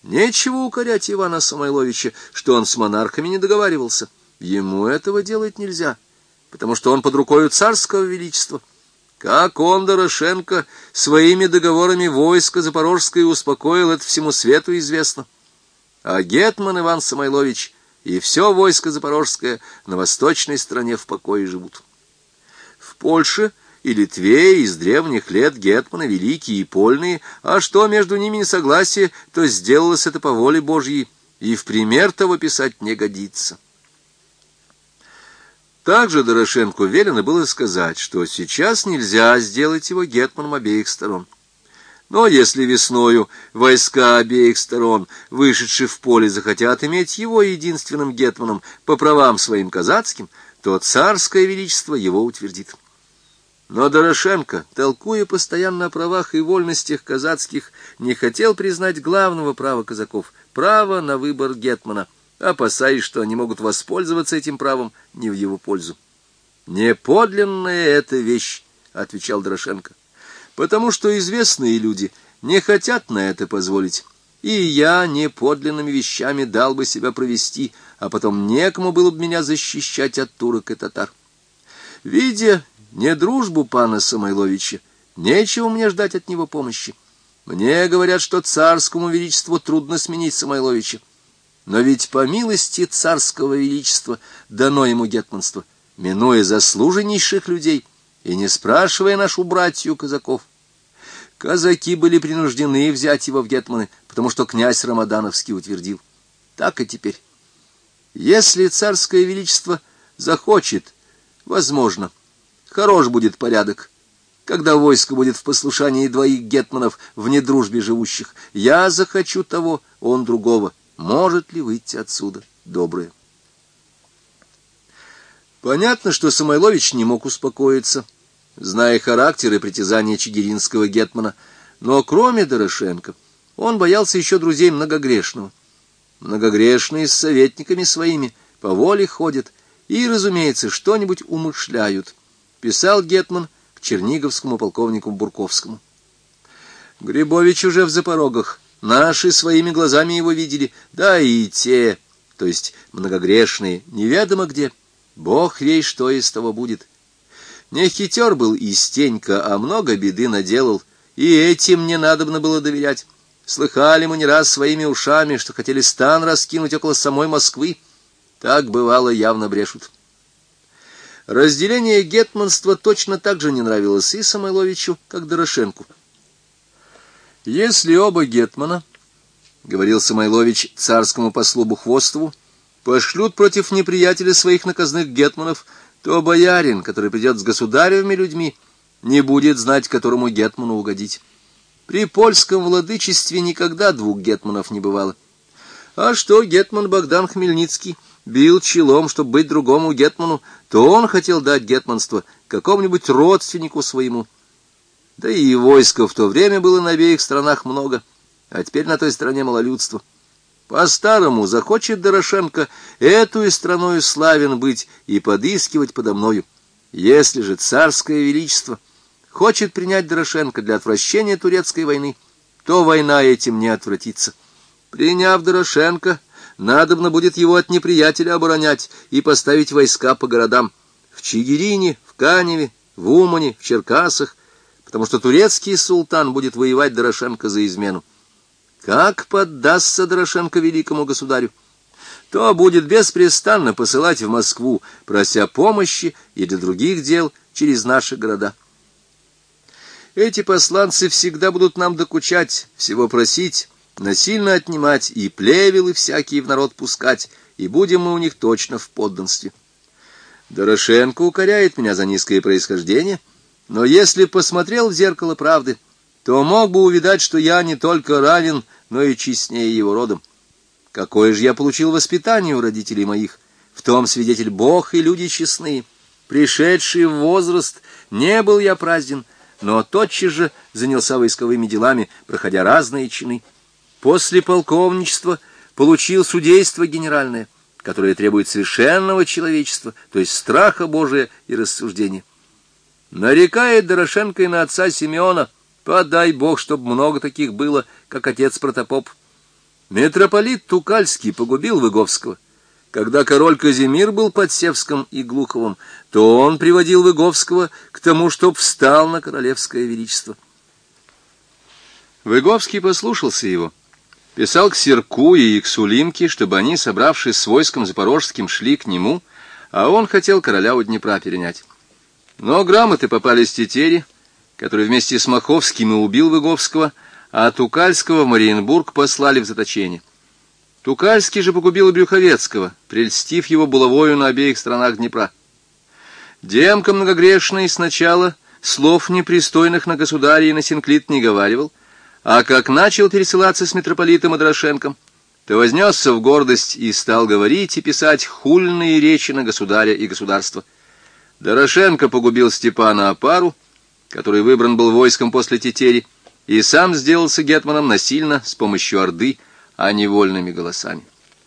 Нечего укорять Ивана Самойловича, что он с монархами не договаривался. Ему этого делать нельзя, потому что он под рукою царского величества. Как он, Дорошенко, своими договорами войско Запорожское успокоил, это всему свету известно. А гетман Иван Самойлович и все войско Запорожское на восточной стороне в покое живут. В Польше и Литве из древних лет гетманы великие и польные, а что между ними несогласие, то сделалось это по воле Божьей, и в пример того писать не годится. Также Дорошенку велено было сказать, что сейчас нельзя сделать его гетманом обеих сторон. Но если весною войска обеих сторон, вышедшие в поле, захотят иметь его единственным гетманом по правам своим казацким, то царское величество его утвердит. Но Дорошенко, толкуя постоянно о правах и вольностях казацких, не хотел признать главного права казаков — право на выбор гетмана, опасаясь, что они могут воспользоваться этим правом не в его пользу. «Неподлинная эта вещь», — отвечал Дорошенко, «потому что известные люди не хотят на это позволить, и я неподлинными вещами дал бы себя провести, а потом некому было бы меня защищать от турок и татар. Видя недружбу пана Самойловича, нечего мне ждать от него помощи. Мне говорят, что царскому величеству трудно сменить Самойловича. Но ведь по милости царского величества дано ему гетманство, минуя заслуженнейших людей и не спрашивая нашу братью казаков. Казаки были принуждены взять его в гетманы, потому что князь Рамадановский утвердил. Так и теперь. Если царское величество захочет, возможно, хорош будет порядок, когда войско будет в послушании двоих гетманов в недружбе живущих. Я захочу того, он другого. Может ли выйти отсюда доброе? Понятно, что Самойлович не мог успокоиться, зная характер и притязания чигиринского гетмана, но кроме Дорошенко он боялся еще друзей Многогрешного. Многогрешные с советниками своими по воле ходят и, разумеется, что-нибудь умышляют, писал гетман к черниговскому полковнику Бурковскому. Грибович уже в Запорогах, наши своими глазами его видели, да и те, то есть многогрешные, неведомо где. Бог весть, что из того будет. Не хитер был и Стенька, а много беды наделал, и этим не надобно было доверять. Слыхали мы не раз своими ушами, что хотели стан раскинуть около самой Москвы. Так, бывало, явно брешут. Разделение гетманства точно так же не нравилось и Самойловичу, как Дорошенку. «Если оба гетмана, — говорил Самойлович царскому послу Бухвостову, — пошлют против неприятеля своих наказных гетманов, то боярин, который придет с государевыми людьми, не будет знать, которому гетману угодить. При польском владычестве никогда двух гетманов не бывало. А что гетман Богдан Хмельницкий бил челом, чтобы быть другому гетману, то он хотел дать гетманство какому-нибудь родственнику своему. Да и войска в то время было на обеих сторонах много, а теперь на той стороне малолюдство. По-старому захочет Дорошенко эту и страною славен быть и подыскивать подо мною. Если же царское величество хочет принять Дорошенко для отвращения турецкой войны, то война этим не отвратится. Приняв Дорошенко, надобно будет его от неприятеля оборонять и поставить войска по городам в Чигирине, в Каневе, в Умане, в Черкасах, потому что турецкий султан будет воевать Дорошенко за измену. Как поддастся Дорошенко великому государю, то будет беспрестанно посылать в Москву, прося помощи и для других дел через наши города. Эти посланцы всегда будут нам докучать, всего просить, насильно отнимать и плевелы всякие в народ пускать, и будем мы у них точно в подданстве. Дорошенко укоряет меня за низкое происхождение, но если посмотрел в зеркало правды, то мог бы увидать, что я не только равен, но и честнее его родом. Какое же я получил воспитание у родителей моих? В том свидетель Бог и люди честные. Пришедший в возраст, не был я празден, но тотчас же занялся войсковыми делами, проходя разные чины. После полковничества получил судейство генеральное, которое требует совершенного человечества, то есть страха Божия и рассуждения. Нарекает Дорошенко и на отца Симеона: подай Бог, чтоб много таких было, как отец Протопоп. Митрополит Тукальский погубил Выговского. Когда король Казимир был под Севском и Глуховым, то он приводил Выговского к тому, чтоб встал на королевское величество. Выговский послушался его, писал к Серку и к Сулимке, чтобы они, собравшись с войском запорожским, шли к нему, а он хотел короля у Днепра перенять. Но грамоты попались Тетери, который вместе с Маховским и убил Выговского, а Тукальского в Мариенбург послали в заточение. Тукальский же погубил Брюховецкого, прельстив его булавою на обеих сторонах Днепра. Демка многогрешный сначала слов непристойных на государя и на синклит не говаривал, а как начал пересылаться с митрополитом и Дорошенком, то вознесся в гордость и стал говорить и писать хульные речи на государя и государство. Дорошенко погубил Степана Опару, который выбран был войском после Тетери, и сам сделался гетманом насильно с помощью орды, а не вольными голосами.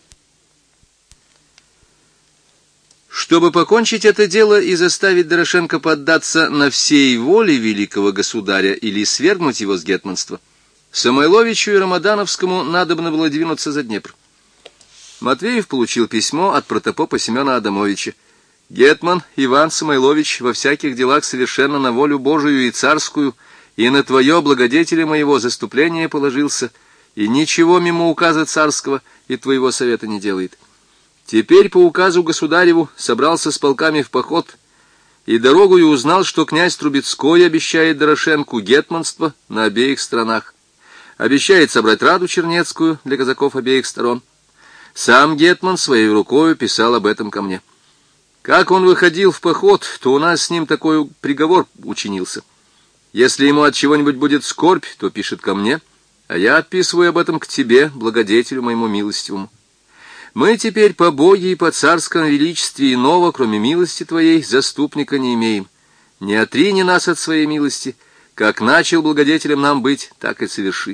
Чтобы покончить это дело и заставить Дорошенко поддаться на всей воле великого государя или свергнуть его с гетманства, Самойловичу и Рамадановскому надобно было двинуться за Днепр. Матвеев получил письмо от протопопа Семена Адамовича. «Гетман Иван Самойлович во всяких делах совершенно на волю Божию и царскую, и на твое, благодетеля моего, заступление положился, и ничего мимо указа царского и твоего совета не делает. Теперь по указу государеву собрался с полками в поход, и дорогою узнал, что князь Трубецкой обещает Дорошенку гетманство на обеих сторонах, обещает собрать раду чернецкую для казаков обеих сторон. Сам гетман своей рукою писал об этом ко мне. Как он выходил в поход, то у нас с ним такой приговор учинился. Если ему от чего-нибудь будет скорбь, то пишет ко мне, а я отписываю об этом к тебе, благодетелю моему милостивому. Мы теперь по Боге и по царском величестве иного, кроме милости твоей, заступника не имеем. Не отрини нас от своей милости, как начал благодетелем нам быть, так и соверши».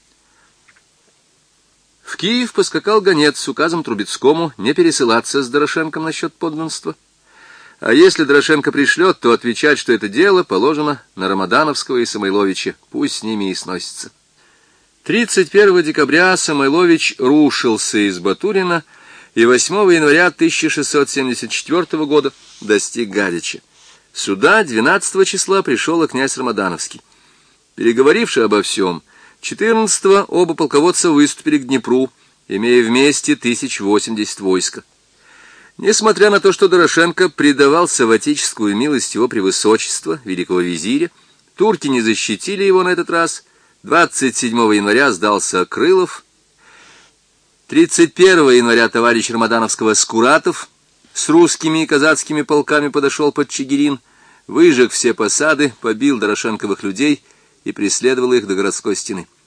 В Киев поскакал гонец с указом Трубецкому не пересылаться с Дорошенком насчет подданства, а если Дорошенко пришлет, то отвечать, что это дело положено на Рамадановского и Самойловича, пусть с ними и сносится. 31 декабря Самойлович рушился из Батурина и 8 января 1674 года достиг Гадича. Сюда 12 числа пришел и князь Рамадановский. Переговоривши обо всем, 14-го оба полководца выступили к Днепру, имея вместе 1080 войска. Несмотря на то, что Дорошенко предавался в отеческую милость его превысочества, великого визиря, турки не защитили его на этот раз. 27 января сдался Крылов, 31 января товарищ Рамадановского Скуратов с русскими и казацкими полками подошел под Чигирин, выжег все посады, побил дорошенковых людей и преследовал их до городской стены.